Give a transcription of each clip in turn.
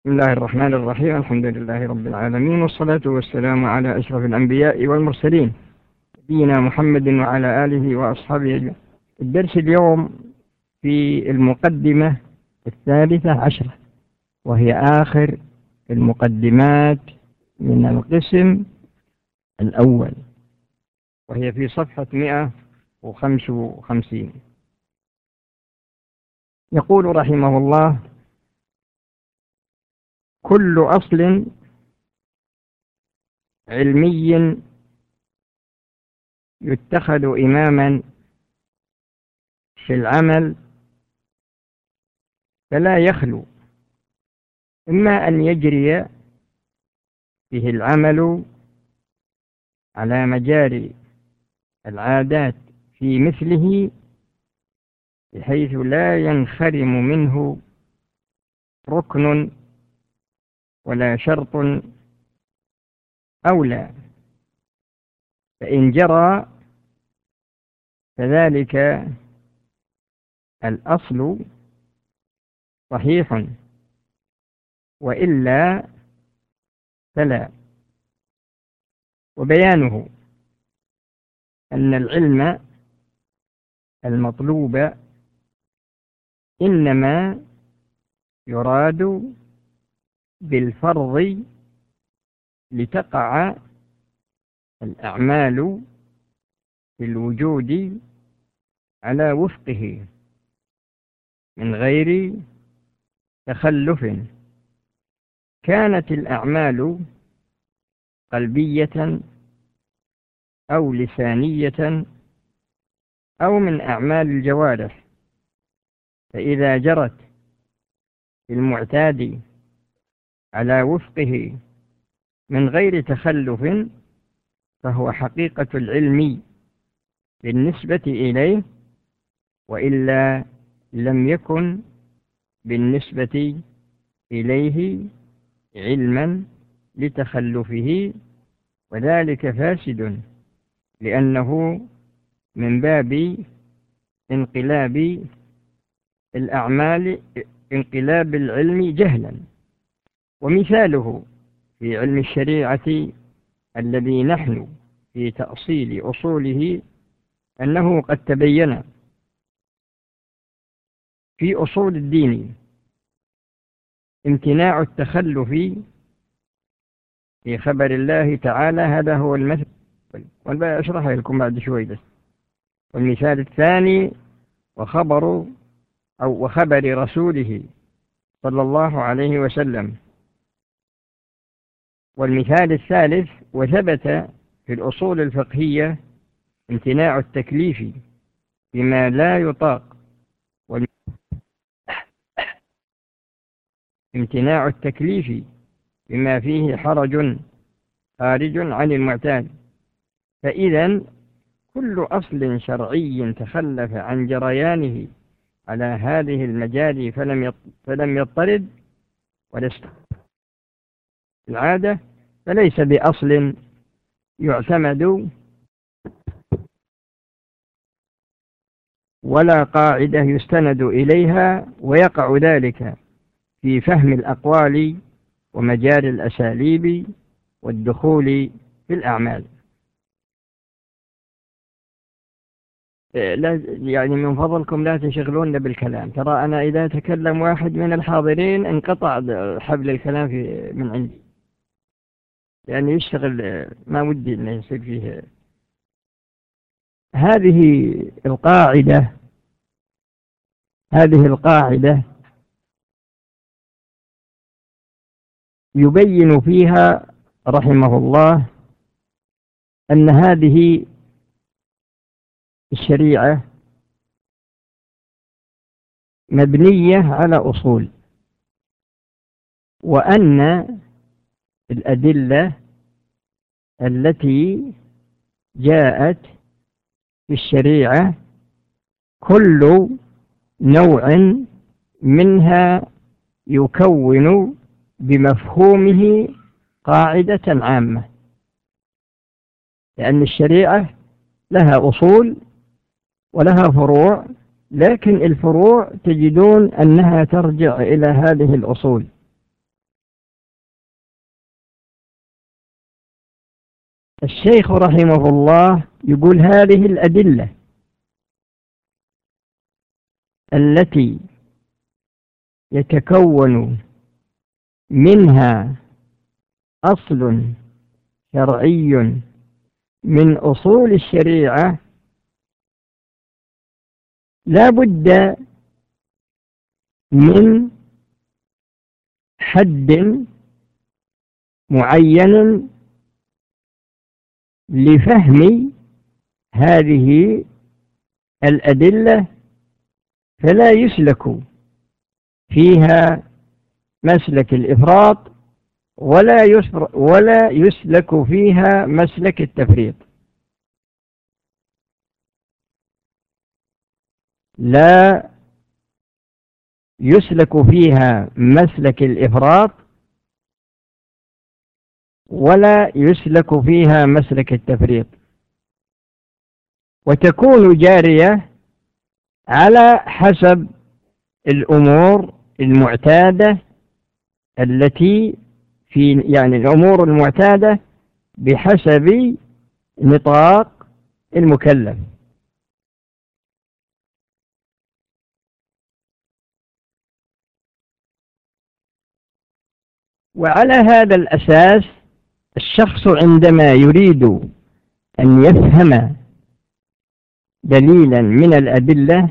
بسم الله الرحمن الرحيم. الحمد لله رب العالمين، والصلاة والسلام على أشرف الأنبياء والمرسلين نبينا محمد وعلى آله وأصحابه أجمعين. الدرس اليوم في المقدمة 13، وهي آخر المقدمات من القسم الأول، وهي في صفحة 155. يقول رحمه الله: كل أصل علمي يتخذ إماما في العمل فلا يخلو إما أن يجري به العمل على مجاري العادات في مثله، بحيث لا ينخرم منه ركن ولا شرط أولى، فإن جرى فذلك الأصل صحيح، وإلا فلا. وبيانه أن العلم المطلوب إنما يراد بالفرض لتقع الأعمال في الوجود على وفقه من غير تخلف، كانت الأعمال قلبية أو لسانية أو من أعمال الجوارح، فإذا جرت المعتاد على وفقه من غير تخلف فهو حقيقة العلم بالنسبة إليه، وإلا لم يكن بالنسبة إليه علما لتخلفه، وذلك فاسد، لأنه من باب انقلاب الأعمال، انقلاب العلم جهلا. ومثاله في علم الشريعة الذي نحن في تأصيل أصوله أنه قد تبين في أصول الدين امتناع التخلف في خبر الله تعالى، هذا هو المثل، والباقي أشرحه لكم بعد شوي بس. والمثال الثاني وخبر رسوله صلى الله عليه وسلم. والمثال الثالث: وثبت في الأصول الفقهية امتناع التكليف بما لا يطاق، امتناع التكليف بما فيه حرج خارج عن المعتاد. فإذا كل أصل شرعي تخلف عن جريانه على هذه المجال فلم يضطرد ولست العادة، فليس بأصل يعتمد ولا قاعدة يستند إليها، ويقع ذلك في فهم الأقوال ومجال الأساليب والدخول في الأعمال. يعني من فضلكم لا تشغلون بالكلام، ترى أنا إذا تكلم واحد من الحاضرين انقطع حبل الكلام من عندي، يعني يشتغل، ما ودي أن يصير فيه. هذه القاعدة يبين فيها رحمه الله أن هذه الشريعة مبنية على أصول، وأن الأدلة التي جاءت في الشريعة كل نوع منها يكون بمفهومه قاعدة عامة، لأن الشريعة لها أصول ولها فروع، لكن الفروع تجدون أنها ترجع إلى هذه الأصول، الشيخ رحمه الله يقول هذه الأدلة التي يتكون منها أصل شرعي من أصول الشريعة لا بد من حد معين لفهم هذه الأدلة، فلا يسلك فيها مسلك الإفراط ولا يسلك فيها مسلك التفريط. لا يسلك فيها مسلك الإفراط ولا يسلك فيها مسلك التفريط، وتكون جارية على حسب الأمور المعتادة التي يعني الأمور المعتادة بحسب نطاق المكلف. وعلى هذا الأساس الشخص عندما يريد أن يفهم دليلا من الأدلة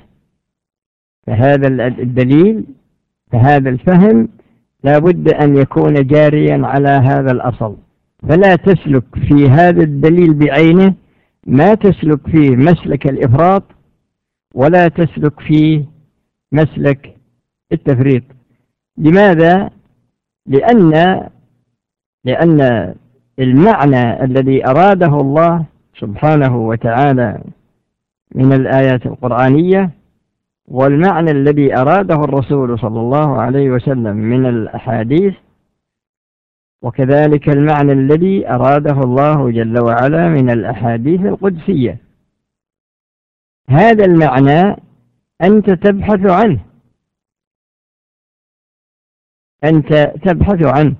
فهذا الفهم لا بد أن يكون جاريا على هذا الأصل، فلا تسلك في هذا الدليل بعينه ما تسلك فيه مسلك الإفراط ولا تسلك فيه مسلك التفريط. لماذا؟ لأن المعنى الذي أراده الله سبحانه وتعالى من الآيات القرآنية والمعنى الذي أراده الرسول صلى الله عليه وسلم من الأحاديث، وكذلك المعنى الذي أراده الله جل وعلا من الأحاديث القدسية، هذا المعنى أنت تبحث عنه،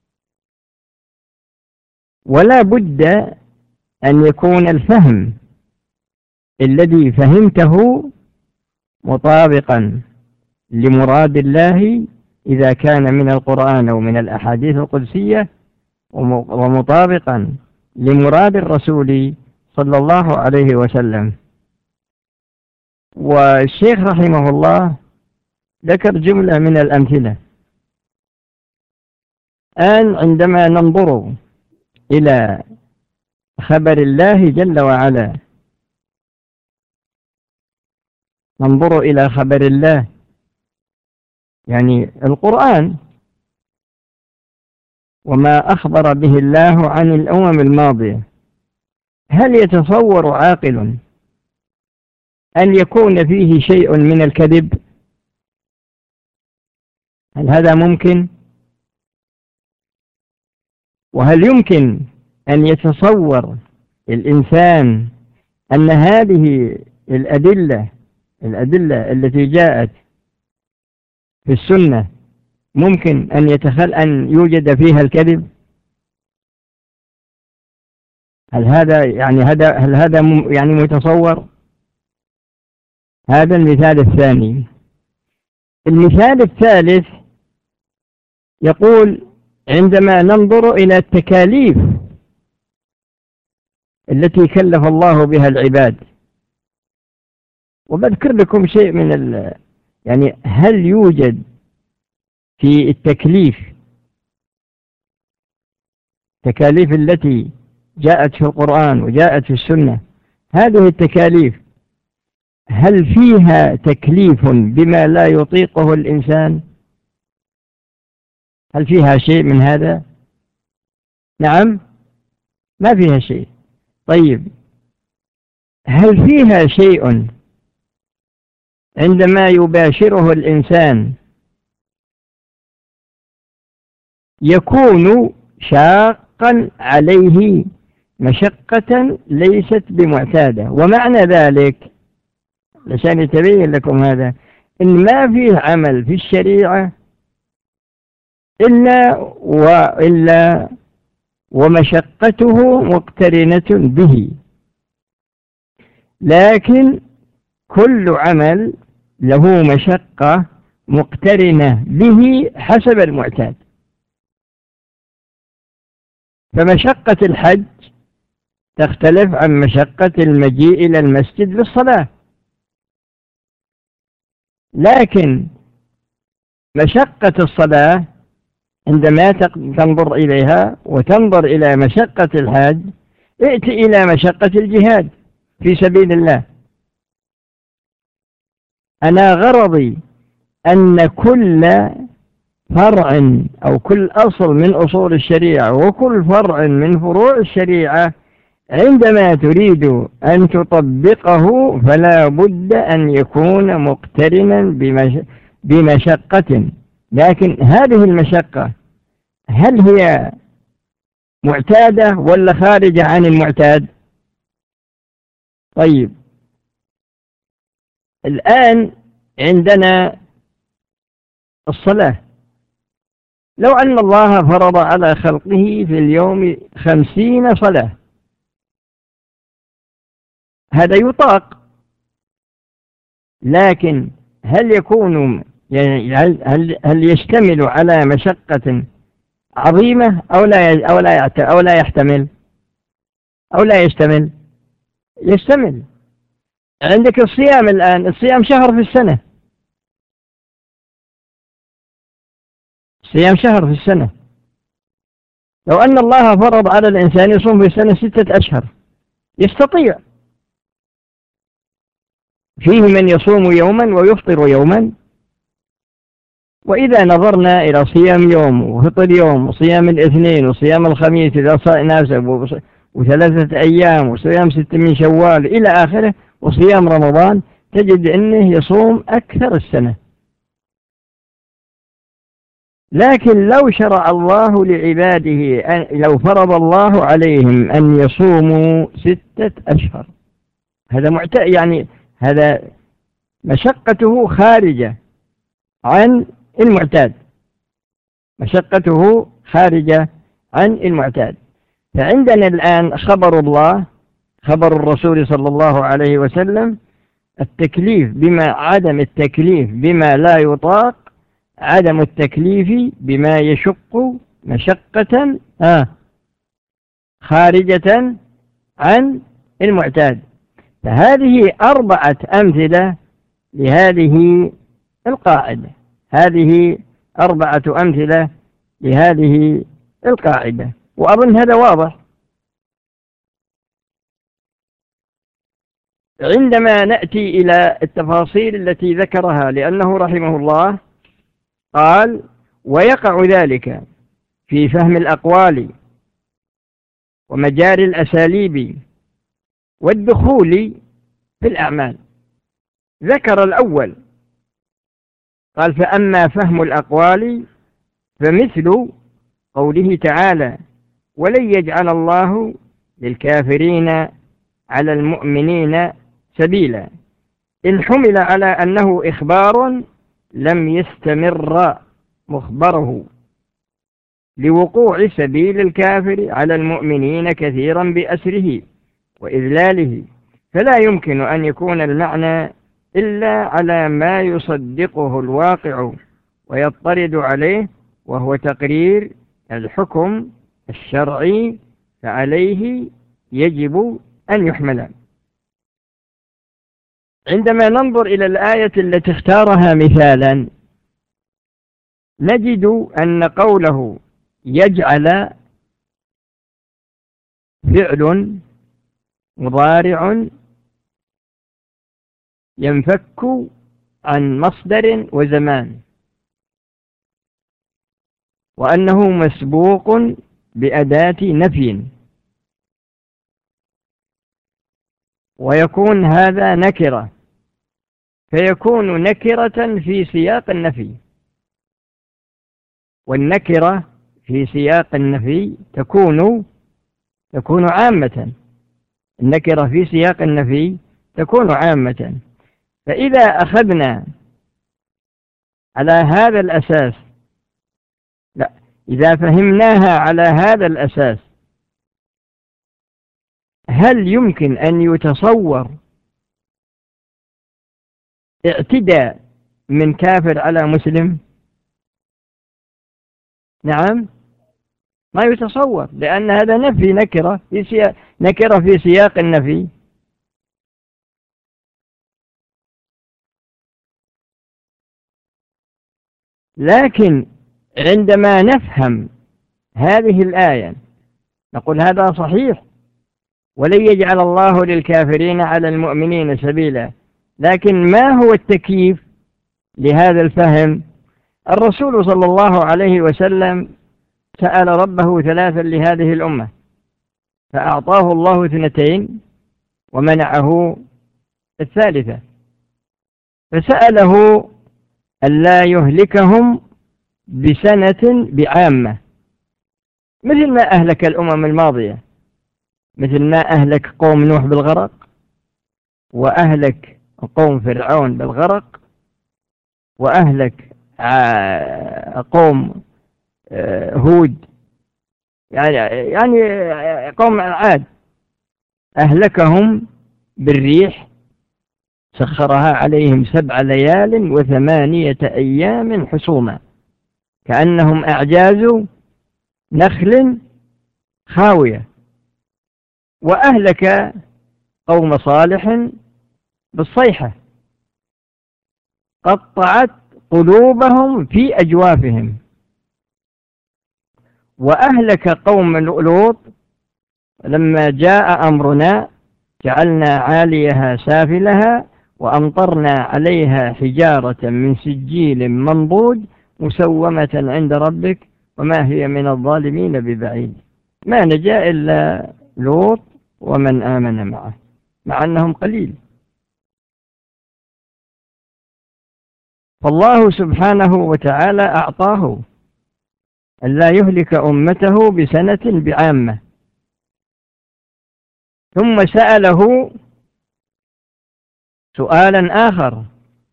ولا بد أن يكون الفهم الذي فهمته مطابقا لمراد الله إذا كان من القرآن أو من الأحاديث القدسية، ومطابقا لمراد الرسول صلى الله عليه وسلم. والشيخ رحمه الله ذكر جملة من الأمثلة. عندما ننظر إلى خبر الله جل وعلا، ننظر إلى خبر الله يعني القرآن وما أخبر به الله عن الأمم الماضية، هل يتصور عاقل أن يكون فيه شيء من الكذب؟ هل هذا ممكن؟ وهل يمكن أن يتصور الإنسان أن هذه الأدلة التي جاءت في السنة ممكن أن يوجد فيها الكذب؟ هل هذا يعني متصور؟ هذا المثال الثاني. المثال الثالث يقول عندما ننظر إلى التكاليف التي كلف الله بها العباد، وبذكر لكم شيء من يعني هل يوجد في التكاليف التي جاءت في القرآن وجاءت في السنة، هذه التكاليف هل فيها تكليف بما لا يطيقه الإنسان؟ هل فيها شيء من هذا؟ نعم، ما فيها شيء. طيب، هل فيها شيء عندما يباشره الإنسان يكون شاقا عليه مشقة ليست بمعتادة؟ ومعنى ذلك عشان يتبين لكم هذا إن ما فيه عمل في الشريعة إلا ومشقته مقترنة به، لكن كل عمل له مشقة مقترنة به حسب المعتاد. فمشقة الحج تختلف عن مشقة المجيء إلى المسجد للصلاة، لكن مشقة الصلاة عندما تنظر إليها وتنظر إلى مشقة الحج، ائت إلى مشقة الجهاد في سبيل الله. أنا غرضي أن كل فرع أو كل أصل من أصول الشريعة وكل فرع من فروع الشريعة عندما تريد أن تطبقه فلا بد أن يكون مقترنا بمشقة. لكن هذه المشقة هل هي معتادة ولا خارجة عن المعتاد؟ طيب، الآن عندنا الصلاة. لو أن الله فرض على خلقه في اليوم 50 صلاة، هذا يطاق، لكن هل يكون يعني هل يشتمل على مشقة عظيمة أو لا يحتمل أو لا يشتمل؟ يشتمل. عندك الصيام الآن، الصيام شهر في السنة، صيام شهر في السنة. لو أن الله فرض على الإنسان يصوم في السنة 6 أشهر يستطيع. فيه من يصوم يوما ويفطر يوما. وإذا نظرنا إلى صيام يوم وفطر يوم وصيام الاثنين وصيام الخميس إذا ناسب و3 أيام وصيام 6 من شوال إلى آخره وصيام رمضان، تجد أنه يصوم أكثر السنة. لكن لو شرع الله لعباده لو فرض الله عليهم أن يصوموا 6 أشهر، هذا يعني هذا مشقته خارجة عن المعتاد، مشقته خارجة عن المعتاد. فعندنا الآن خبر الله، خبر الرسول صلى الله عليه وسلم، التكليف عدم التكليف بما لا يطاق، عدم التكليف بما يشق مشقة خارجة عن المعتاد. فهذه 4 أمثلة لهذه القاعدة، هذه 4 أمثلة لهذه القاعدة، وأظن هذا واضح. عندما نأتي إلى التفاصيل التي ذكرها، لأنه رحمه الله قال: ويقع ذلك في فهم الأقوال ومجاري الأساليب والدخول في الأعمال. ذكر الأول قال: فأما فهم الأقوال فمثل قوله تعالى: ولن يجعل الله للكافرين على المؤمنين سبيلا، إن حمل على أنه إخبار لم يستمر مخبره لوقوع سبيل الكافر على المؤمنين كثيرا بأسره وإذلاله، فلا يمكن أن يكون المعنى إلا على ما يصدقه الواقع ويضطرد عليه، وهو تقرير الحكم الشرعي، فعليه يجب أن يحمل. عندما ننظر إلى الآية التي اختارها مثالا، نجد أن قوله يجعل فعل مضارع ينفك عن مصدر وزمان، وأنه مسبوق بأداة نفي، ويكون هذا نكرة، فيكون نكرة في سياق النفي. والنكرة في سياق النفي تكون عامة. النكرة في سياق النفي تكون عامة. فإذا أخذنا على هذا الأساس، إذا فهمناها على هذا الأساس هل يمكن أن يتصور اعتداء من كافر على مسلم؟ نعم، ما يتصور، لأن هذا نفي نكرة في سياق النفي. لكن عندما نفهم هذه الآية نقول هذا صحيح، ولن يجعل الله للكافرين على المؤمنين سبيلا. لكن ما هو التكييف لهذا الفهم؟ الرسول صلى الله عليه وسلم سأل ربه ثلاثا لهذه الأمة، فأعطاه الله 2 ومنعه 3. فسأله ألا يهلكهم بسنة بعامة، مثل ما أهلك الأمم الماضية، مثل ما أهلك قوم نوح بالغرق، وأهلك قوم فرعون بالغرق، وأهلك قوم هود، يعني قوم عاد، أهلكهم بالريح سخرها عليهم 7 ليال و8 أيام حسوما كأنهم أعجاز نخل خاوية. وأهلك قوم صالح بالصيحة قطعت قلوبهم في أجوافهم. وأهلك قوم لوط لما جاء أمرنا جعلنا عاليها سافلها وأمطرنا عليها حجارة من سجيل منضود مسومة عند ربك وما هي من الظالمين ببعيد. ما نجا إلا لوط ومن آمن معه، مع أنهم قليل. فالله سبحانه وتعالى أعطاه ألا يهلك أمته بسنة بعامة، ثم سأله سؤالا آخر،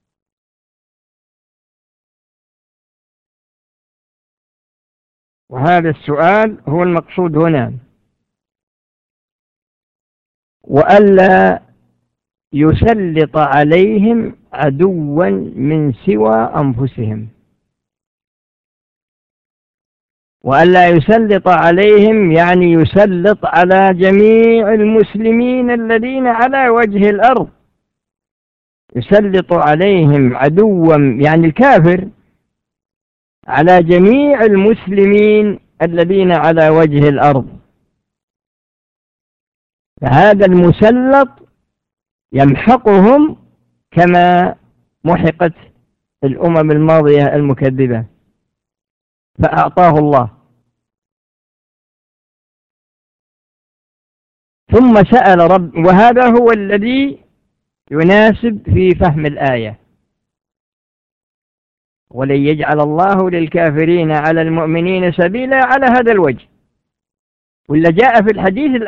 وهذا السؤال هو المقصود هنا، وألا يسلط عليهم عدوا من سوى أنفسهم، وألا يسلط عليهم يعني يسلط على جميع المسلمين الذين على وجه الأرض، يسلط عليهم عدوا يعني الكافر على جميع المسلمين الذين على وجه الأرض. فهذا المسلط يمحقهم كما محقت الأمم الماضية المكذبة، فأعطاه الله. ثم سأل رب، وهذا هو الذي يناسب في فهم الآية، ولن يجعل الله للكافرين على المؤمنين سبيلا على هذا الوجه. ولا جاء في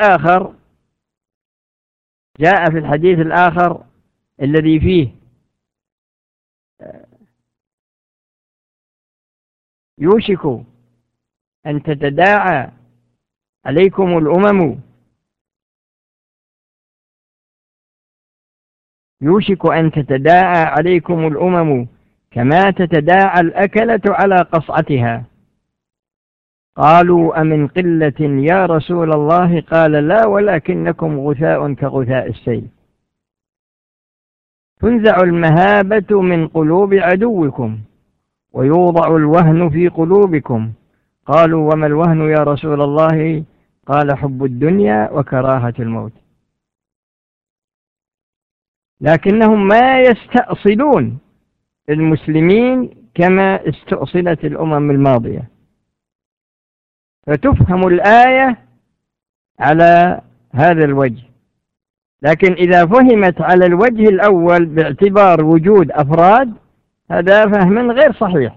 الحديث الآخر الذي فيه يوشك أن تتداعى عليكم الأمم، يوشك أن تتداعى عليكم الأمم كما تتداعى الأكلة على قصعتها. قالوا أمن قلة يا رسول الله؟ قال لا، ولكنكم غثاء كغثاء السيل. تنزع المهابة من قلوب عدوكم ويوضع الوهن في قلوبكم. قالوا وما الوهن يا رسول الله؟ قال حب الدنيا وكراهة الموت. لكنهم ما يستأصلون المسلمين كما استأصلت الأمم الماضية، فتفهم الآية على هذا الوجه. لكن إذا فهمت على الوجه الأول باعتبار وجود أفراد، هذا فهم غير صحيح.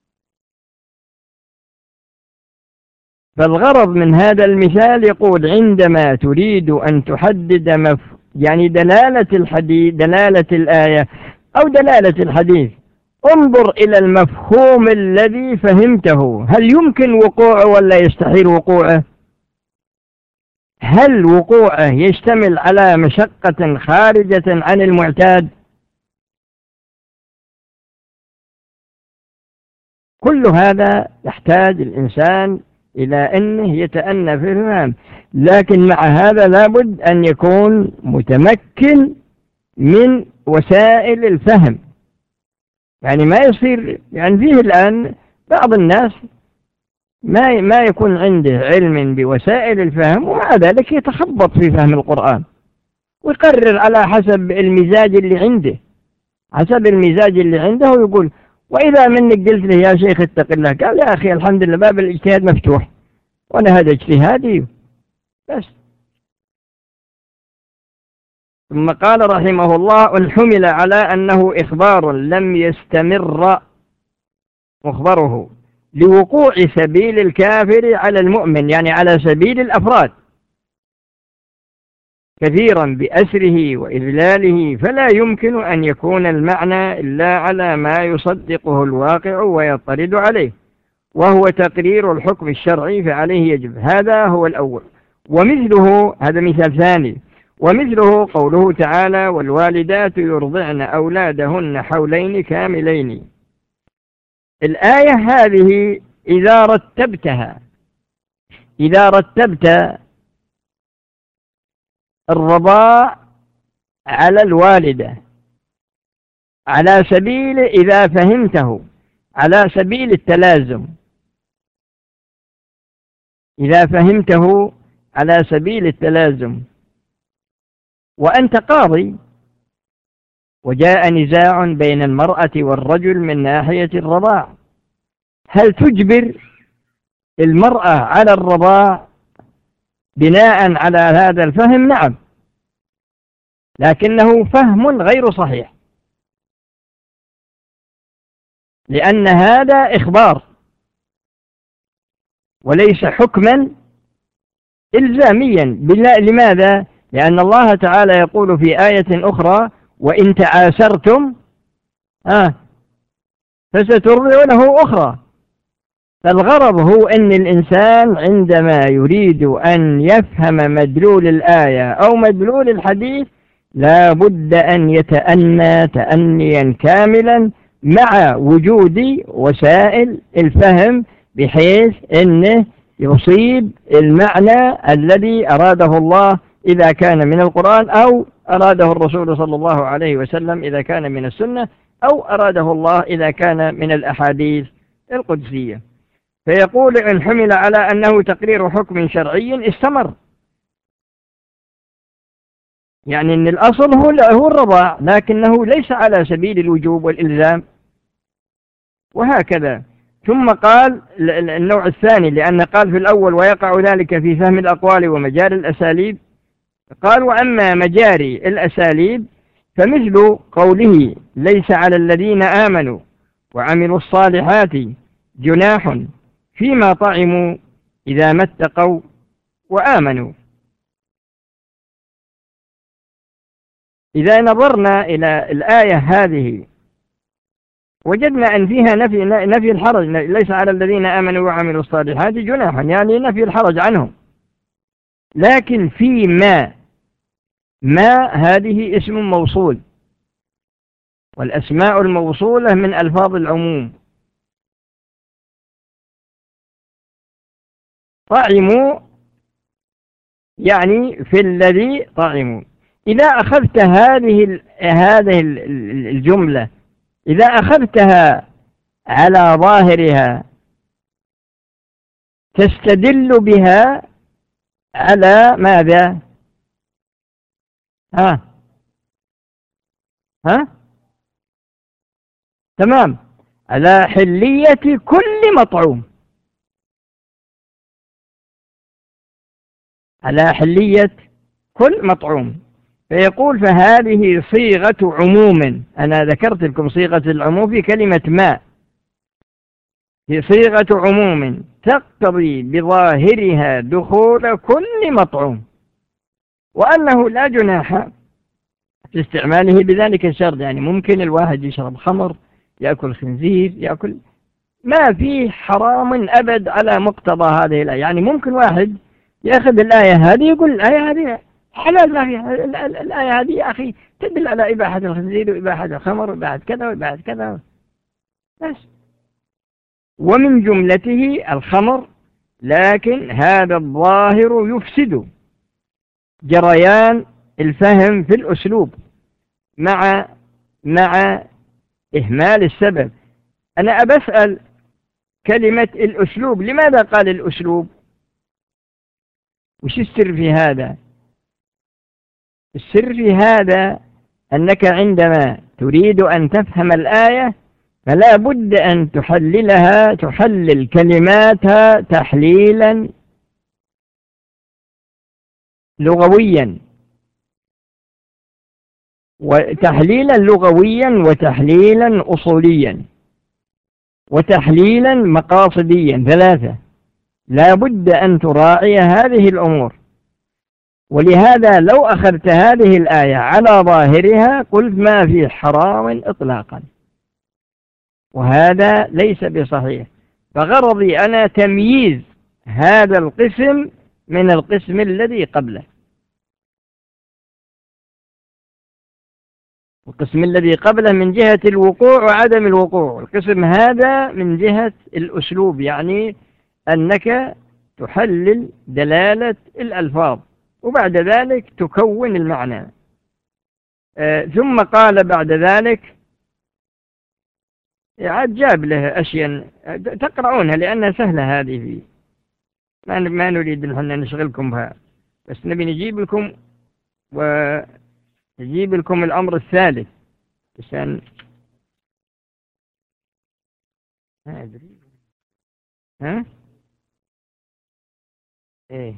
فالغرض من هذا المثال يقول عندما تريد أن تحدد يعني دلالة الآية أو دلالة الحديث، انظر إلى المفهوم الذي فهمته، هل يمكن وقوعه ولا يستحيل وقوعه؟ هل وقوعه يشتمل على مشقة خارجة عن المعتاد؟ كل هذا يحتاج الإنسان إلى أنه يتأنى في الفهم، لكن مع هذا لابد أن يكون متمكن من وسائل الفهم. يعني ما يصير، يعني فيه الآن بعض الناس ما يكون عنده علم بوسائل الفهم، ومع ذلك يتخبط في فهم القرآن ويقرر على حسب المزاج اللي عنده، حسب المزاج اللي عنده، ويقول. وإذا منك قلت له يا شيخ اتق الله، قال يا أخي الحمد لله باب الاجتهاد مفتوح وأنا هذا اجتهادي بس. ثم قال رحمه الله: إن حمل على أنه إخبار لم يستمر مخبره لوقوع سبيل الكافر على المؤمن، يعني على سبيل الأفراد كثيرا بأسره وإذلاله، فلا يمكن أن يكون المعنى إلا على ما يصدقه الواقع ويطرد عليه، وهو تقرير الحكم الشرعي، فعليه يجب. هذا هو الأول. ومثله، هذا مثال ثاني، ومثله قوله تعالى: والوالدات يرضعن أولادهن حولين كاملين. الآية هذه إذا رتبت الرضاع على الوالدة على سبيل، إذا فهمته على سبيل التلازم، إذا فهمته على سبيل التلازم، وأنت قاضي وجاء نزاع بين المرأة والرجل من ناحية الرضاع، هل تجبر المرأة على الرضاع بناء على هذا الفهم؟ نعم، لكنه فهم غير صحيح، لأن هذا إخبار وليس حكما إلزاميا. لماذا؟ لأن الله تعالى يقول في آية أخرى: وإن تعاسرتم فسترضع له أخرى. فالغرض هو أن الإنسان عندما يريد أن يفهم مدلول الآية أو مدلول الحديث لا بد أن يتأنى تأنيا كاملا مع وجود وسائل الفهم، بحيث أنه يصيب المعنى الذي أراده الله إذا كان من القرآن، أو أراده الرسول صلى الله عليه وسلم إذا كان من السنة، أو أراده الله إذا كان من الأحاديث القدسية. فيقول: إن حمل على أنه تقرير حكم شرعي استمر، يعني أن الأصل هو الرضاع، لكنه ليس على سبيل الوجوب والإلزام، وهكذا. ثم قال النوع الثاني، لأن قال في الأول: ويقع ذلك في فهم الأقوال ومجاري الأساليب. قال: وأما مجاري الأساليب فمثل قوله: ليس على الذين آمنوا وعملوا الصالحات جناح فيما طعموا إذا ما اتقوا وآمنوا. إذا نظرنا إلى الآية هذه وجدنا أن فيها نفي الحرج، ليس على الذين آمنوا وعملوا الصالحات جناح، يعني نفي الحرج عنهم. لكن في ما هذه اسم موصول، والأسماء الموصولة من ألفاظ العموم. طعموا يعني في الذي طعموا. إذا أخذت هذه الجملة، إذا أخذتها على ظاهرها تستدل بها على ماذا؟ تمام، على حلية كل مطعوم، على حلية كل مطعوم. فيقول: فهذه صيغة عموم. أنا ذكرت لكم صيغة العموم في كلمة ما، في صيغة عموم تقتضي بظاهرها دخول كل مطعوم، وأنه لا جناح في استعماله بذلك الشرط. يعني ممكن الواحد يشرب خمر، يأكل خنزير، يأكل، ما فيه حرام أبد على مقتضى هذه الآية. يعني ممكن واحد يأخذ الآية هذه يقول الآية هذه حلال ما فيها، الآية هذه يا أخي تدل على إباحة الخنزير وإباحة الخمر وإباحة كذا وإباحة كذا بس. ومن جملته الخمر، لكن هذا الظاهر يفسد جريان الفهم في الأسلوب مع إهمال السبب. أنا أبسأل كلمة الأسلوب، لماذا قال الأسلوب؟ وش السر في هذا؟ السر في هذا أنك عندما تريد أن تفهم الآية فلا بد أن تحلل كلماتها تحليلا لغويا، وتحليلا لغويا وتحليلا أصوليا وتحليلا مقاصديا، ثلاثة. لا بد أن تراعي هذه الأمور. ولهذا لو أخذت هذه الآية على ظاهرها قلت ما في حرام إطلاقا، وهذا ليس بصحيح. فغرضي أنا تمييز هذا القسم من القسم الذي قبله. القسم الذي قبله من جهة الوقوع وعدم الوقوع، القسم هذا من جهة الأسلوب، يعني أنك تحلل دلالة الألفاظ وبعد ذلك تكون المعنى. ثم قال بعد ذلك عاد جاب له أشياء تقرؤونها لأنها سهلة هذه فيه، ما نريد أن نشغلكم بها، بس نبي نجيب لكم الأمر الثالث عشان ما أدري. إيه.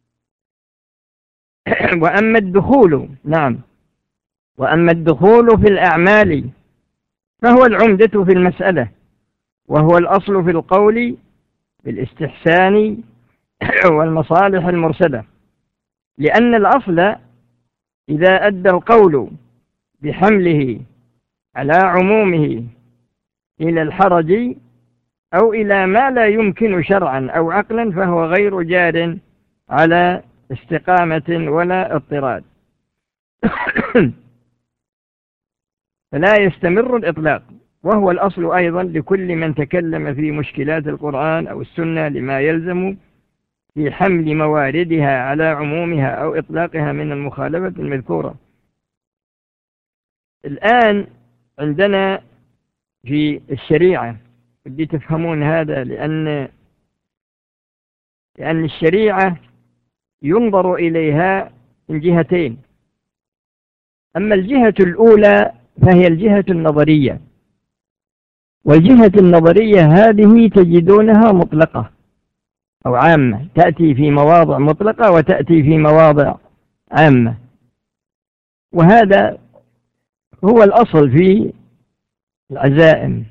وأما الدخول، نعم، وأما الدخول في الأعمال فهو العمدة في المسألة، وهو الأصل في القول بالاستحسان والمصالح المرسلة. لأن الأصل إذا أدى القول بحمله على عمومه إلى الحرج أو إلى ما لا يمكن شرعا أو عقلا فهو غير جار على استقامة ولا اضطراد. فلا يستمر الإطلاق، وهو الأصل أيضا لكل من تكلم في مشكلات القرآن أو السنة لما يلزم في حمل مواردها على عمومها أو إطلاقها من المخالفة المذكورة. الآن عندنا في الشريعة، بدي تفهمون هذا، لأن الشريعة ينظر إليها من جهتين. أما الجهة الأولى فهي الجهة النظرية، والجهة النظرية هذه تجدونها مطلقة أو عامة، تأتي في مواضع مطلقة وتأتي في مواضع عامة، وهذا هو الأصل في العزائم.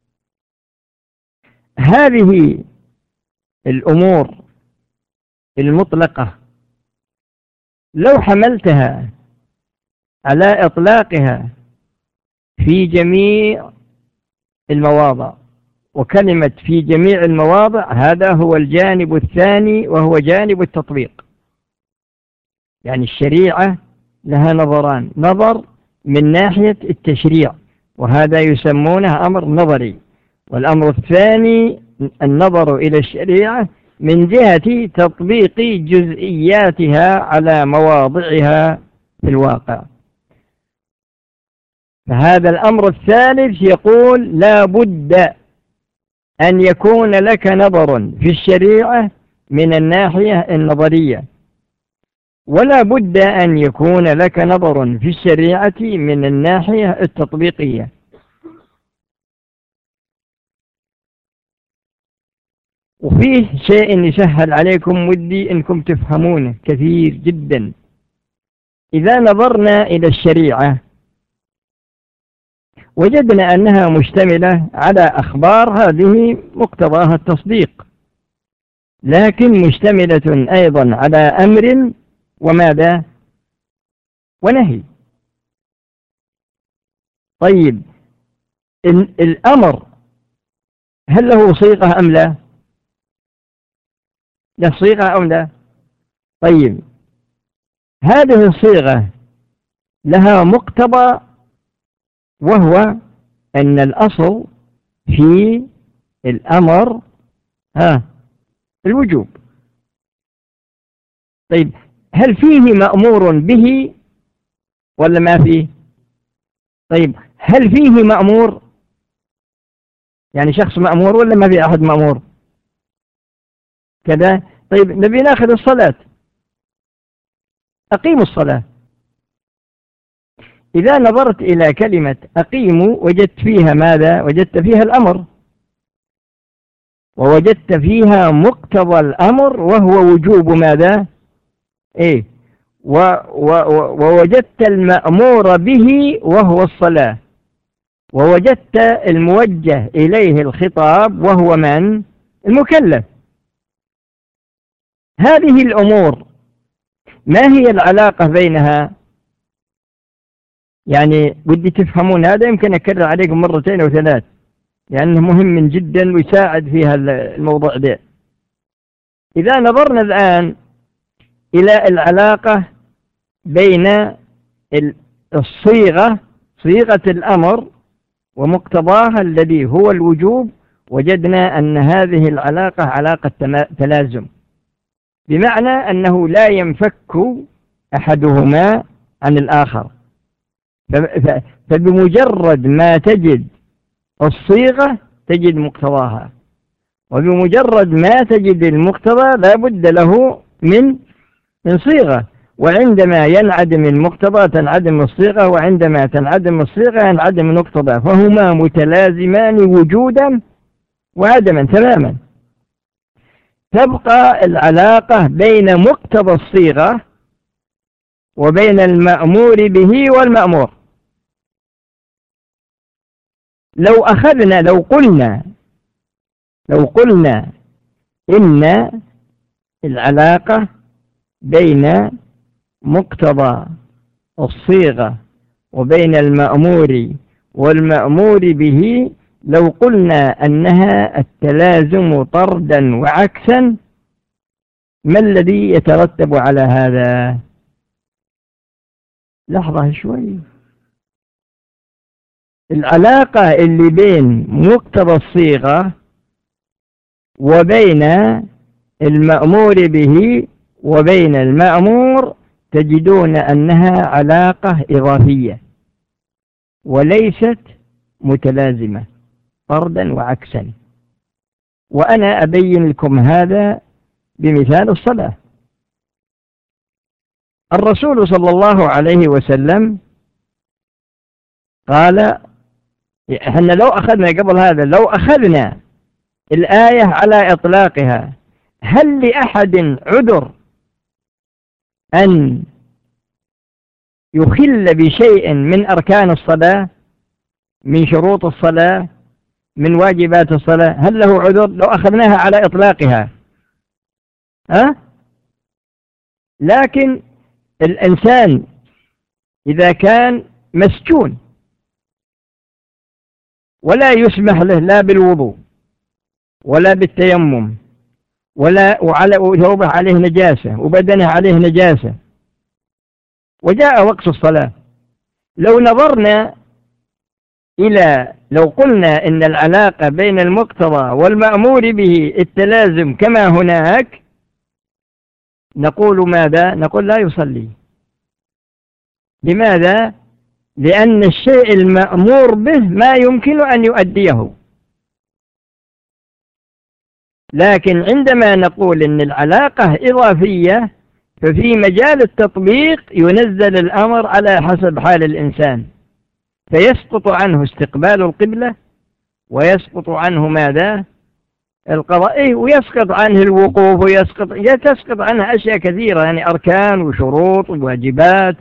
هذه الأمور المطلقة لو حملتها على إطلاقها في جميع المواضع، وكلمة في جميع المواضع هذا هو الجانب الثاني وهو جانب التطبيق. يعني الشريعة لها نظران، نظر من ناحية التشريع وهذا يسمونه أمر نظري، والأمر الثاني النظر إلى الشريعة من جهة تطبيق جزئياتها على مواضعها في الواقع. فهذا الأمر الثالث يقول لا بد أن يكون لك نظر في الشريعة من الناحية النظرية، ولا بد أن يكون لك نظر في الشريعة من الناحية التطبيقية. وفيه شيء يسهل عليكم ودي أنكم تفهمونه كثير جدا. إذا نظرنا إلى الشريعة وجدنا أنها مشتملة على أخبار هذه مقتضاها التصديق، لكن مشتملة أيضا على أمر وماذا؟ ونهي. طيب الأمر هل له صيغة أم لا؟ له صيغة أم لا؟ طيب هذه الصيغة لها مقتضى، وهو أن الأصل في الأمر الوجوب. طيب هل فيه مأمور به ولا ما فيه؟ طيب هل فيه مأمور، يعني شخص مأمور ولا ما في أحد مأمور كذا؟ طيب نبي ناخذ الصلاة، أقيموا الصلاة. إذا نظرت إلى كلمة أقيموا وجدت فيها ماذا؟ وجدت فيها الأمر، ووجدت فيها مقتضى الأمر وهو وجوب ماذا؟ ووجدت المأمور به وهو الصلاة، ووجدت الموجه إليه الخطاب وهو من؟ المكلف. هذه الأمور ما هي العلاقة بينها؟ يعني ودي تفهمون هذا، يمكن أكرر عليكم مرتين أو ثلاث لأنه مهم جدا ويساعد فيها الموضوع ده. إذا نظرنا الآن إلى العلاقة بين الصيغة، صيغة الأمر ومقتضاها الذي هو الوجوب، وجدنا أن هذه العلاقة علاقة تلازم، بمعنى أنه لا ينفك أحدهما عن الآخر. فبمجرد ما تجد الصيغة تجد مقتضاها، وبمجرد ما تجد المقتضى لا بد له من صيغة، وعندما ينعدم المقتضى تنعدم الصيغة، وعندما تنعدم الصيغة ينعدم المقتضى، فهما متلازمان وجودا وعدما تماما. تبقى العلاقة بين مقتضى الصيغة وبين المأمور به والمأمور. لو قلنا إن العلاقة بين مقتضى الصيغة وبين المأمور والمأمور به، لو قلنا أنها التلازم طردا وعكسا، ما الذي يترتب على هذا؟ لحظة شوي. العلاقة اللي بين مقتضى الصيغة وبين المأمور به وبين المأمور تجدون أنها علاقة إضافية وليست متلازمة طردا وعكسا. وأنا أبين لكم هذا بمثال الصلاة. الرسول صلى الله عليه وسلم قال، احنا لو أخذنا قبل هذا، لو أخذنا الآية على إطلاقها، هل لأحد عذر أن يخل بشيء من أركان الصلاة، من شروط الصلاة، من واجبات الصلاة؟ هل له عذر لو أخذناها على إطلاقها؟ لكن الإنسان إذا كان مسجون ولا يسمح له لا بالوضوء ولا بالتيمم وعلى ثوبه عليه نجاسة وبدنه عليه نجاسة، وجاء وقت الصلاة، لو نظرنا لو قلنا إن العلاقة بين المقتضى والمأمور به التلازم كما هناك، نقول ماذا؟ نقول لا يصلي. لماذا؟ لأن الشيء المأمور به ما يمكن أن يؤديه. لكن عندما نقول إن العلاقة إضافية، ففي مجال التطبيق ينزل الأمر على حسب حال الإنسان، فيسقط عنه استقبال القبلة، ويسقط عنه ماذا؟ القضاء، ويسقط عنه الوقوف، تسقط عنه أشياء كثيرة، يعني أركان وشروط وواجبات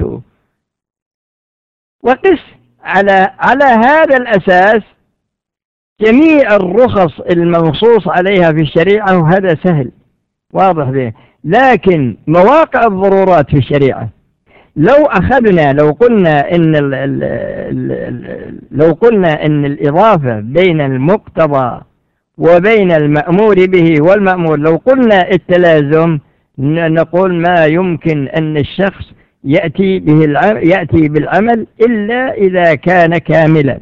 وقس على هذا الأساس جميع الرخص المنصوص عليها في الشريعة، وهذا سهل واضح به. لكن مواقع الضرورات في الشريعة، لو قلنا إن الإضافة بين المقتضى وبين المأمور به والمأمور، لو قلنا التلازم، نقول ما يمكن أن الشخص يأتي بالعمل إلا إذا كان كاملا.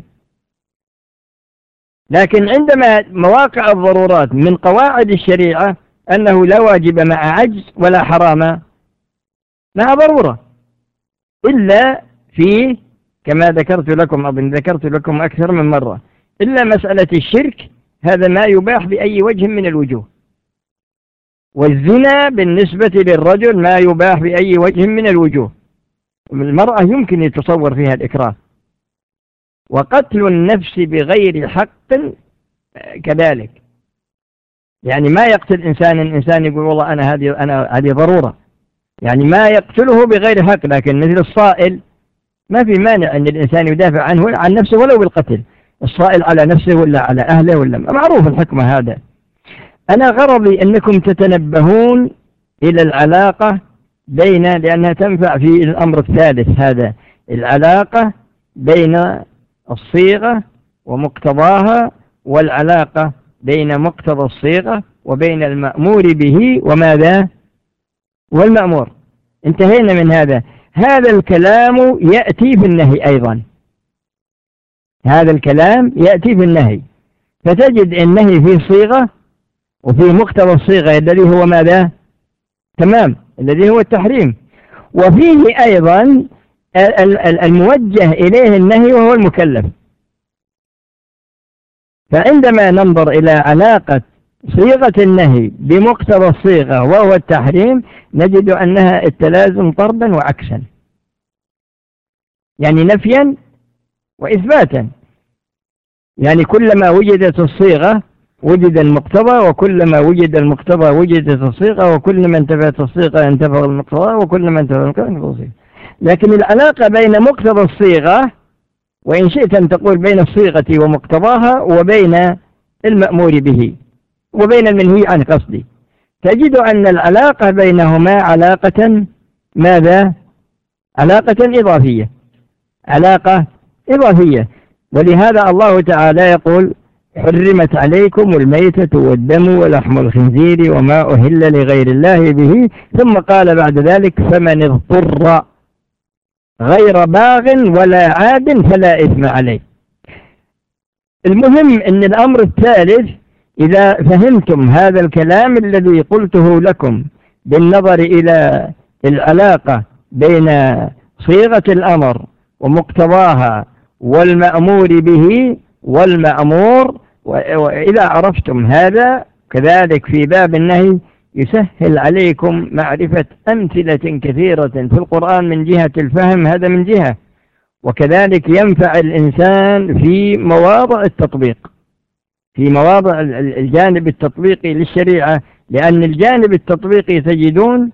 لكن عندما مواقع الضرورات من قواعد الشريعة أنه لا واجب مع عجز ولا حرام مع ضرورة، إلا في كما ذكرت لكم أكثر من مرة، إلا مسألة الشرك، هذا ما يباح بأي وجه من الوجوه، والزنا بالنسبة للرجل ما يباح بأي وجه من الوجوه، المرأة يمكن يتصور فيها الإكراه، وقتل النفس بغير حق كذلك، يعني ما يقتل الإنسان يقول والله أنا هذه ضرورة، يعني ما يقتله بغير حق، لكن مثل الصائل ما في مانع أن الإنسان يدافع عنه عن نفسه ولو بالقتل، الصائل على نفسه ولا على أهله ولا معروف الحكمة هذا. أنا غرضي أنكم تتنبهون إلى العلاقة لأنها تنفع في الأمر الثالث هذا، العلاقة بين الصيغة ومقتضاها، والعلاقة بين مقتضى الصيغة وبين المأمور به وماذا والمأمور. انتهينا من هذا. هذا الكلام يأتي في النهي أيضا، هذا الكلام يأتي في النهي، فتجد النهي في صيغة وفي مقتضى الصيغة الذي هو ماذا؟ تمام، الذي هو التحريم، وفيه أيضا الموجه إليه النهي وهو المكلف. فعندما ننظر إلى علاقة صيغة النهي بمقتضى الصيغة وهو التحريم نجد أنها التلازم طردا وعكسا، يعني نفيا وإثباتا، يعني كلما وجدت الصيغة وجد المقتضى، وكلما وجد المقتضى وجدت الصيغة، وكلما انتفت الصيغة انتفى المقتضى، وكلما انتفى المقتضى انتفى الصيغة. لكن العلاقة بين مقتضى الصيغة، وإن شئت أن تقول بين الصيغة ومقتضاها، وبين المأمور به وبين المنهي عن قصدي، تجد أن العلاقة بينهما علاقة ماذا؟ علاقة إضافية، علاقة إضافية. ولهذا الله تعالى يقول حرمت عليكم الميتة والدم ولحم الخنزير وما أهل لغير الله به، ثم قال بعد ذلك فمن اضطر غير باغ ولا عاد فلا إثم عليه. المهم أن الأمر الثالث، إذا فهمتم هذا الكلام الذي قلته لكم بالنظر إلى العلاقة بين صيغة الأمر ومقتضاها والمأمور به والمأمور، وإذا عرفتم هذا كذلك في باب النهي يسهل عليكم معرفة أمثلة كثيرة في القرآن من جهة الفهم، هذا من جهة، وكذلك ينفع الإنسان في مواضع التطبيق، في مواضع الجانب التطبيقي للشريعة، لأن الجانب التطبيقي تجدون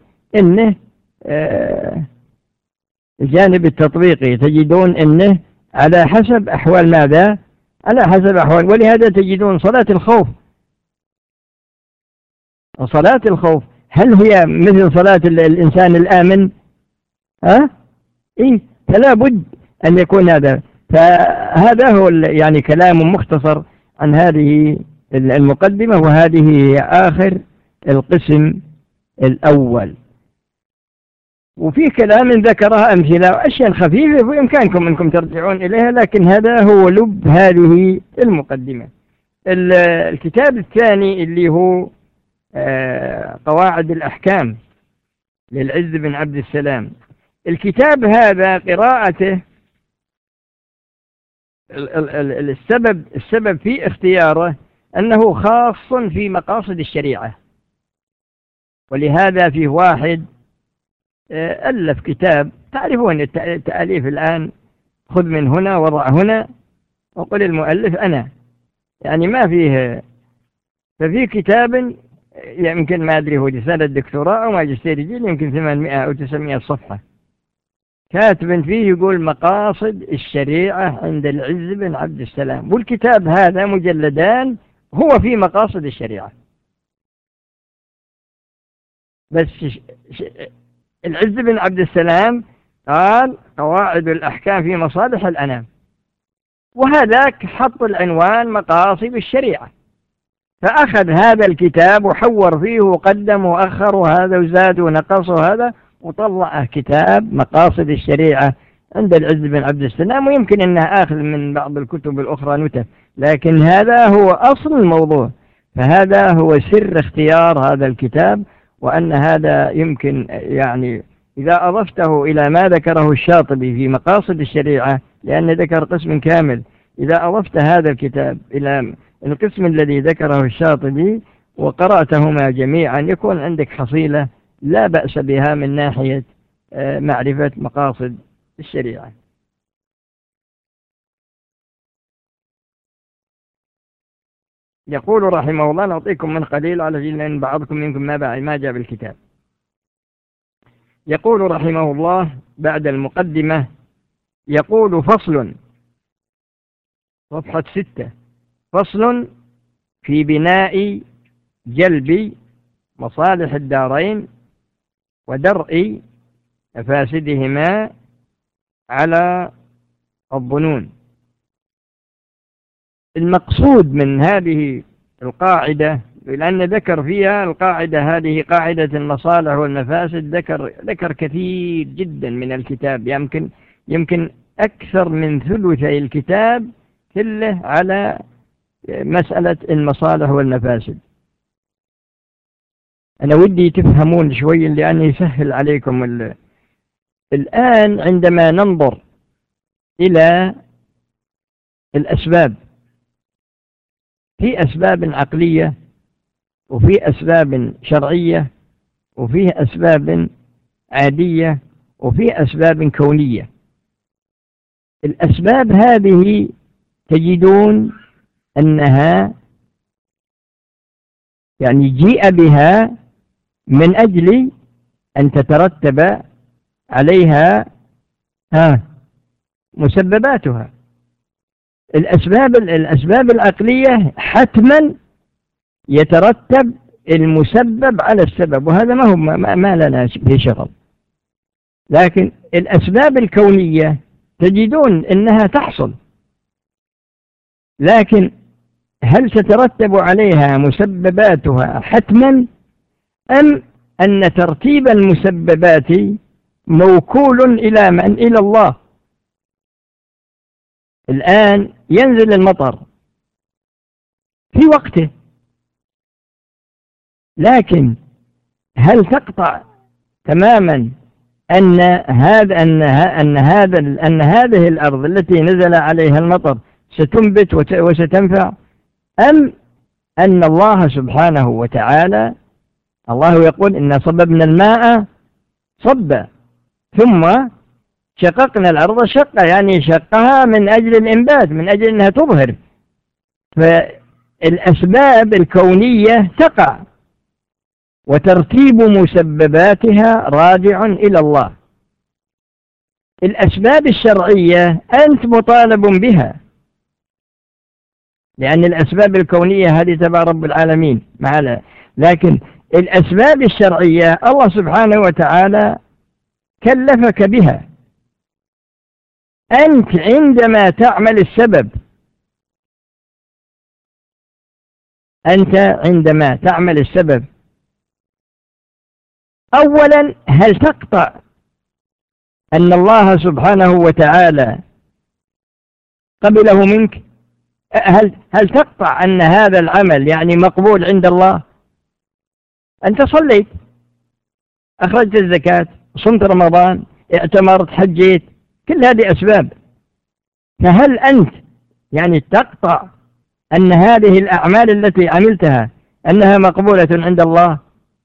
أنه على حسب أحوال ماذا؟ على حسب أحوال. ولهذا تجدون صلاة الخوف، وصلاة الخوف هل هي مثل صلاة الإنسان الآمن؟ إيه، فلا بد أن يكون هذا. فهذا هو يعني كلام مختصر عن هذه المقدمة، وهذه هي آخر القسم الأول. وفي كلام ذكرها أمثلة وأشياء خفيفة بإمكانكم أنكم ترجعون إليها، لكن هذا هو لب هذه المقدمة. الكتاب الثاني اللي هو قواعد الأحكام للعز بن عبد السلام، الكتاب هذا قراءته السبب في اختياره أنه خاص في مقاصد الشريعة، ولهذا فيه واحد ألف كتاب، تعرفون التأليف الآن، خذ من هنا وضع هنا وقل المؤلف أنا، يعني ما فيه. ففي كتاب يمكن ما أدري هو رسالة دكتوراه أو ماجستير يمكن 800 أو 900 صفحة، كاتب فيه يقول مقاصد الشريعة عند العز بن عبد السلام، والكتاب هذا مجلدان هو في مقاصد الشريعة. بس العز بن عبد السلام قال قواعد الأحكام في مصالح الأنام، وهذاك حط العنوان مقاصد الشريعة، فأخذ هذا الكتاب وحور فيه وقدم وأخر وهذا وزاد ونقص وهذا، وطلع كتاب مقاصد الشريعة عند العز بن عبد السلام، ويمكن أنه آخذ من بعض الكتب الأخرى نتف، لكن هذا هو أصل الموضوع. فهذا هو سر اختيار هذا الكتاب، وأن هذا يمكن يعني إذا أضفته إلى ما ذكره الشاطبي في مقاصد الشريعة، لأن ذكر قسم كامل، إذا أضفت هذا الكتاب إلى القسم الذي ذكره الشاطبي وقرأتهما جميعا، يكون عندك حصيلة لا بأس بها من ناحية معرفة مقاصد الشريعة. يقول رحمه الله، نعطيكم من قليل على جيل لأن بعضكم منكم ما جاء بالكتاب. يقول رحمه الله بعد المقدمة، يقول فصل، صفحة 6، فصل في بناء جلب مصالح الدارين ودرء مفاسدهما على الظنون. المقصود من هذه القاعدة، لأن ذكر فيها القاعدة هذه قاعدة المصالح والمفاسد، ذكر كثير جدا من الكتاب، يمكن أكثر من ثلثي الكتاب كله على مسألة المصالح والمفاسد. أنا ودي تفهمون شوي لأنه يسهل عليكم الآن عندما ننظر إلى الأسباب، في أسباب عقلية وفي أسباب شرعية وفي أسباب عادية وفي أسباب كونية. الأسباب هذه تجدون أنها يعني جيء بها من أجل أن تترتب عليها مسبباتها. الأسباب العقلية حتما يترتب المسبب على السبب، وهذا ما لنا في شغل. لكن الأسباب الكونية تجدون أنها تحصل، لكن هل تترتب عليها مسبباتها حتما، أم أن ترتيب المسببات موكول إلى من؟ إلى الله. الآن ينزل المطر في وقته، لكن هل تقطع تماما أن هذه الأرض التي نزل عليها المطر ستنبت وستنفع، أم أن الله سبحانه وتعالى، الله يقول إن صببنا الماء صبا ثم شققنا الأرض شقا، يعني شقها من أجل الإنبات، من أجل أنها تظهر. فالأسباب الكونية تقع وترتيب مسبباتها راجع إلى الله. الأسباب الشرعية أنت مطالب بها، لأن الأسباب الكونية هذه تبع رب العالمين معنا، لكن الأسباب الشرعية الله سبحانه وتعالى كلفك بها. أنت عندما تعمل السبب، أولا هل تقطع أن الله سبحانه وتعالى قبله منك؟ هل تقطع أن هذا العمل يعني مقبول عند الله؟ أنت صليت، أخرجت الزكاة، صمت رمضان، اعتمرت، حجيت، كل هذه أسباب. فهل أنت يعني تقطع أن هذه الأعمال التي عملتها أنها مقبولة عند الله،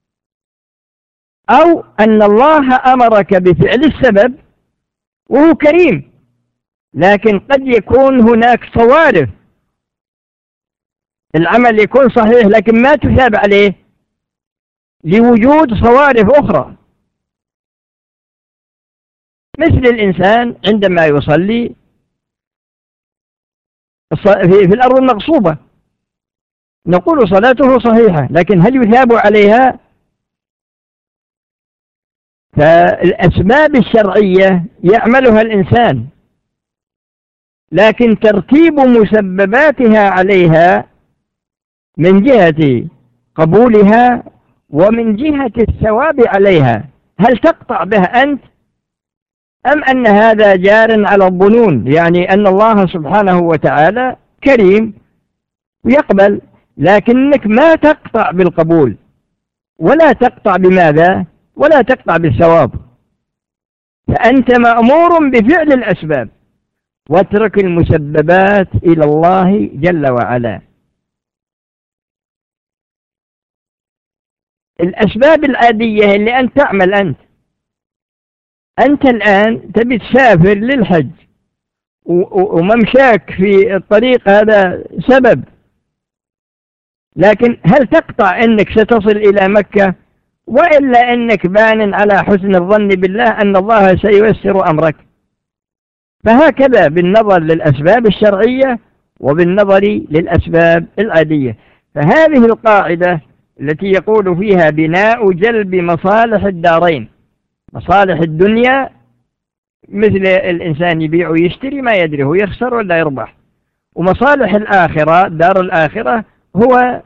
أو أن الله أمرك بفعل السبب وهو كريم، لكن قد يكون هناك صوارف، العمل يكون صحيح لكن ما تثاب عليه لوجود صوارف أخرى، مثل الإنسان عندما يصلي في الأرض المغصوبة، نقول صلاته صحيحة، لكن هل يثاب عليها؟ فالأسباب الشرعية يعملها الإنسان، لكن ترتيب مسبباتها عليها من جهة قبولها ومن جهة الثواب عليها، هل تقطع به أنت أم أن هذا جار على الظنون؟ يعني أن الله سبحانه وتعالى كريم ويقبل، لكنك ما تقطع بالقبول ولا تقطع بماذا؟ ولا تقطع بالثواب. فأنت مأمور بفعل الأسباب واترك المسببات إلى الله جل وعلا. الأسباب العادية اللي أنت تعمل، أنت الآن تبي تسافر للحج وممشاك في الطريق هذا سبب، لكن هل تقطع أنك ستصل إلى مكة؟ وإلا أنك بان على حسن الظن بالله أن الله سييسر أمرك. فهكذا بالنظر للأسباب الشرعية وبالنظر للأسباب العادية. فهذه القاعدة التي يقول فيها بناء جلب مصالح الدارين، مصالح الدنيا مثل الإنسان يبيع ويشتري ما يدري هو يخسر ولا يربح، ومصالح الآخرة دار الآخرة هو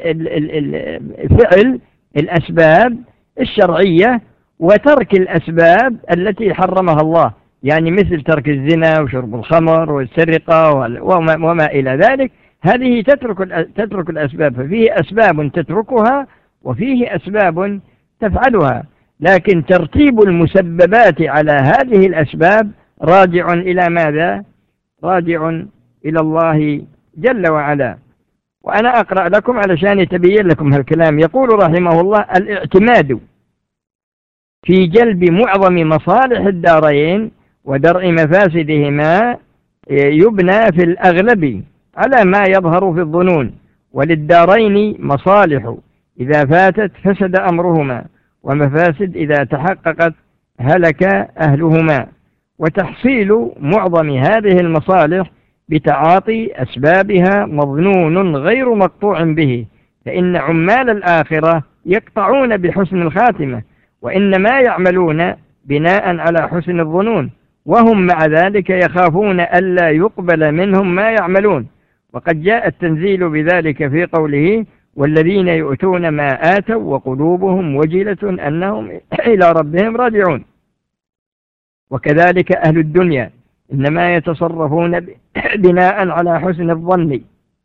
فعل الأسباب الشرعية وترك الأسباب التي حرمها الله، يعني مثل ترك الزنا وشرب الخمر والسرقة وما إلى ذلك. هذه تترك الأسباب، ففيه أسباب تتركها وفيه أسباب تفعلها، لكن ترتيب المسببات على هذه الأسباب راجع إلى ماذا؟ راجع إلى الله جل وعلا. وأنا أقرأ لكم علشان يتبين لكم هالكلام. يقول رحمه الله: الاعتماد في جلب معظم مصالح الدارين ودرء مفاسدهما يبنى في الأغلب على ما يظهر في الظنون، وللدارين مصالح إذا فاتت فسد أمرهما، ومفاسد إذا تحققت هلك أهلهما. وتحصيل معظم هذه المصالح بتعاطي أسبابها مظنون غير مقطوع به، فإن عمال الآخرة يقطعون بحسن الخاتمة، وإنما يعملون بناء على حسن الظنون، وهم مع ذلك يخافون ألا يقبل منهم ما يعملون. وقد جاء التنزيل بذلك في قوله: والذين يؤتون ما آتوا وقلوبهم وجلة أنهم إلى ربهم راجعون. وكذلك أهل الدنيا إنما يتصرفون بناء على حسن الظن،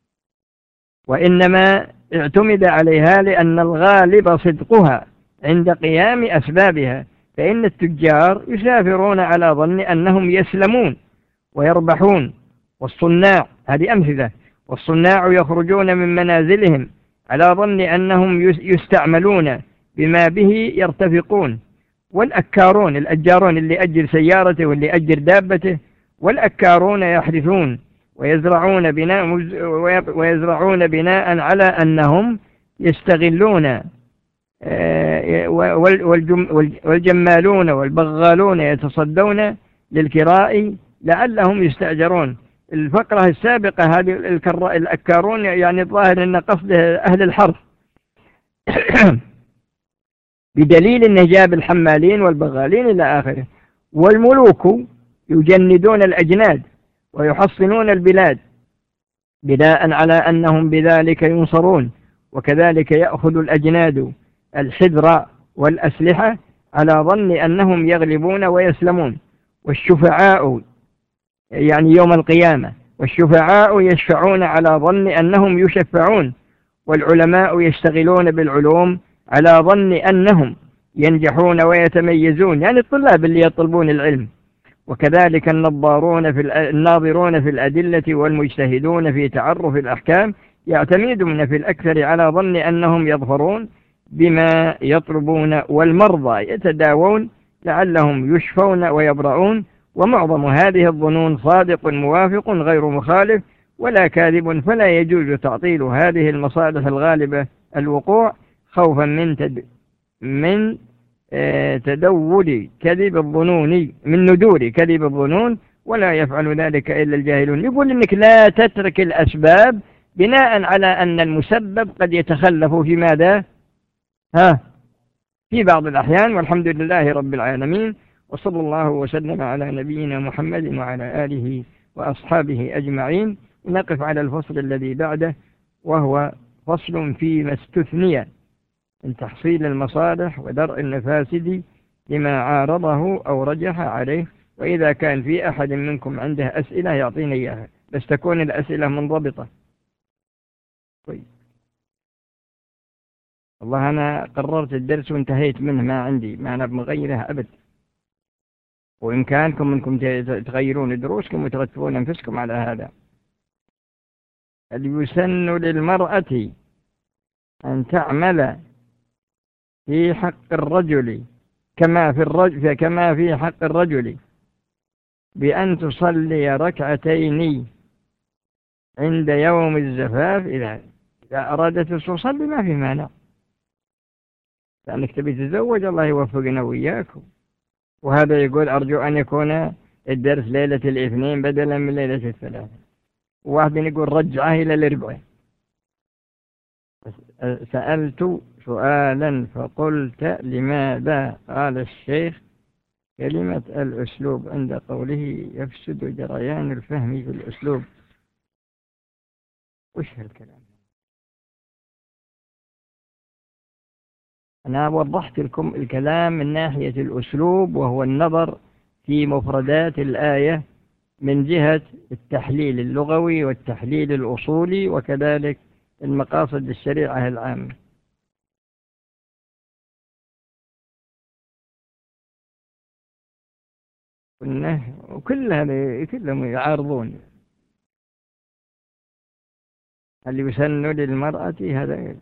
وإنما اعتمد عليها لأن الغالب صدقها عند قيام أسبابها. فإن التجار يسافرون على ظن أنهم يسلمون ويربحون، والصناع، هذه أمثلة، والصناع يخرجون من منازلهم على ظن أنهم يستعملون بما به يرتفقون. والأكارون، الأجارون اللي أجر سيارته واللي أجر دابته، والأكارون يحرثون ويزرعون بناء على أنهم يستغلون، والجمالون والبغالون يتصدون للكراء لعلهم يستأجرون. الفقرة السابقة هذه الأكارون يعني الظاهر أن قصده أهل الحرث بدليل أنه جاب الحمالين والبغالين إلى آخره. والملوك يجندون الأجناد ويحصنون البلاد بناء على أنهم بذلك ينصرون، وكذلك يأخذ الأجناد الحذر والأسلحة على ظن أنهم يغلبون ويسلمون. والشفعاء يعني يوم القيامة، والشفعاء يشفعون على ظن أنهم يشفعون، والعلماء يشتغلون بالعلوم على ظن أنهم ينجحون ويتميزون، يعني الطلاب اللي يطلبون العلم. وكذلك الناظرون في الأدلة والمجتهدون في تعرف الأحكام يعتمدون في الأكثر على ظن أنهم يظفرون بما يطلبون، والمرضى يتداوون لعلهم يشفون ويبرؤون. ومعظم هذه الظنون صادق موافق غير مخالف ولا كاذب، فلا يجوز تعطيل هذه المصالح الغالبة الوقوع خوفا من تدول كذب الظنون، من ندور كذب الظنون، ولا يفعل ذلك إلا الجاهلون. يقول إنك لا تترك الأسباب بناء على أن المسبب قد يتخلف في ماذا؟ في بعض الأحيان. والحمد لله رب العالمين، وصلى الله وسلم على نبينا محمد وعلى آله وأصحابه أجمعين. نقف على الفصل الذي بعده، وهو فصل فيما استثني من تحصيل المصالح ودرء المفاسد لما عارضه أو رجح عليه. وإذا كان في أحد منكم عنده أسئلة يعطيني إياها، بس تكون الأسئلة منضبطة. طيب والله أنا قررت الدرس وانتهيت منه، ما عندي، ما أنا بمغيره أبد. وإمكانكم أنكم تغيرون دروسكم وترتبون أنفسكم على هذا. هل يسن للمرأة أن تعمل في حق الرجل كما في حق الرجل بأن تصلي ركعتين عند يوم الزفاف إذا أرادت تصلي ما في مانع، لأنك تبي تتزوج الله يوفقنا وإياكم. وهذا يقول أرجو أن يكون الدرس ليلة الاثنين بدلا من ليلة الثلاثة، وواحد يقول رجعه إلى الأربعين. سألت سؤالا فقلت لماذا قال الشيخ كلمة الأسلوب عند قوله يفسد جريان الفهم في الأسلوب؟ وش هالكلام؟ أنا وضحت لكم الكلام من ناحية الأسلوب، وهو النظر في مفردات الآية من جهة التحليل اللغوي والتحليل الأصولي، وكذلك المقاصد الشريعة العامة. وكل هذا كلهم يعارضون. اللي يسن للمرأة هذا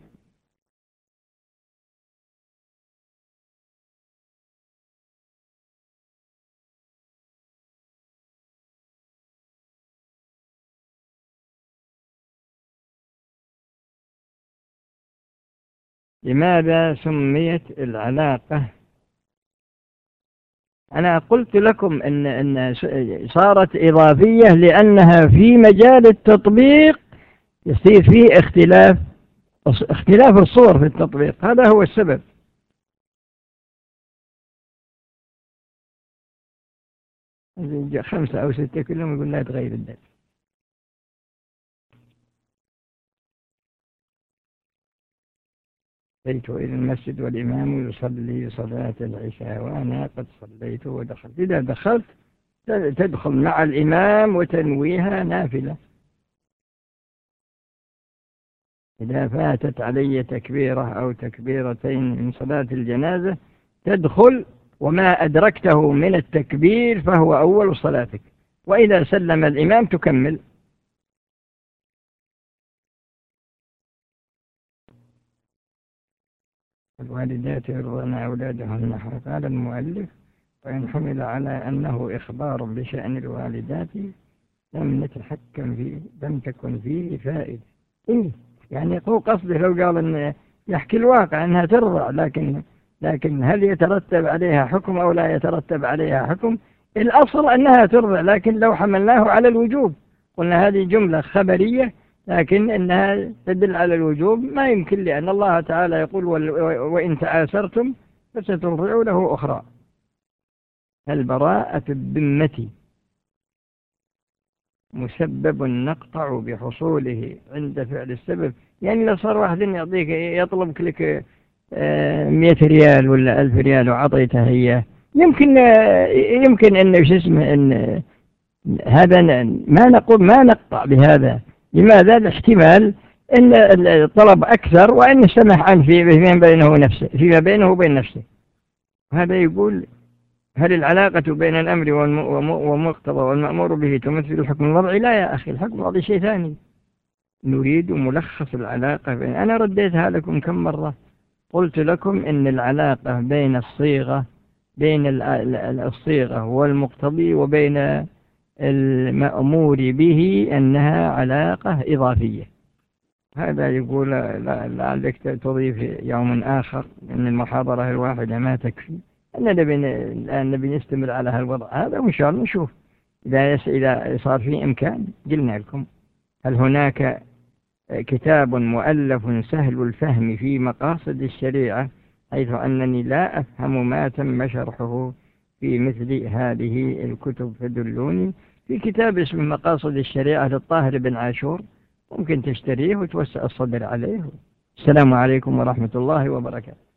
لماذا سميت العلاقة؟ أنا قلت لكم أن صارت إضافية لأنها في مجال التطبيق يصير فيه اختلاف الصور في التطبيق، هذا هو السبب. جاء 5 أو 6 كلهم يقول لا تغير الدرس. أتيت إلى المسجد والإمام يصلي صلاة العشاء وأنا قد صليت ودخلت. إذا دخلت تدخل مع الإمام وتنويها نافلة. إذا فاتت علي تكبيرة أو تكبيرتين من صلاة الجنازة تدخل وما أدركته من التكبير فهو أول صلاتك، وإذا سلم الإمام تكمل. الوالدات يرضون أولادهن. قال المؤلف وإن حمل على أنه إخبار بشأن الوالدات لم نتحكم فيه، لم تكن فيه فائدة. يعني هو قصده لو قال أن يحكي الواقع أنها ترضع، لكن هل يترتب عليها حكم أو لا يترتب عليها حكم؟ الأصل أنها ترضع، لكن لو حملناه على الوجوب قلنا هذه جملة خبرية لكن أنها تدل على الوجوب ما يمكن، لأن الله تعالى يقول وإن تعاسرتم فسترضعوا له أخرى. البراءة الذمة مسبب نقطع بحصوله عند فعل السبب. يعني لو صار واحد يعطيك يطلبك لك 100 ريال ولا 1000 ريال وعطيته هي يمكن أنه شو اسمه أن هذا ما نقطع بهذا. لماذا؟ الاحتمال أن الطلب أكثر وأن سمح عنه فيما بينه وبين نفسه. هذا يقول هل العلاقة بين الأمر ومقتضى والمأمور به تمثل الحكم الوضعي؟ لا يا أخي، الحكم الوضعي شيء ثاني. نريد ملخص العلاقة أنا رديتها لكم كم مرة. قلت لكم إن العلاقة بين الصيغة والمقتضي وبين المأمور به أنها علاقة إضافية. هذا يقول لعلك تضيف يوم آخر أن المحاضرة الواحدة ما تكفي. الآن نبي نستمر على هالوضع هذا وإن شاء الله نشوف إذا صار في إمكان. قلنا لكم هل هناك كتاب مؤلف سهل الفهم في مقاصد الشريعة، حيث أنني لا أفهم ما تم شرحه في مثل هذه الكتب فدلوني. في كتاب اسمه مقاصد الشريعة للطاهر بن عاشور، ممكن تشتريه وتوسع الصدر عليه. السلام عليكم ورحمة الله وبركاته.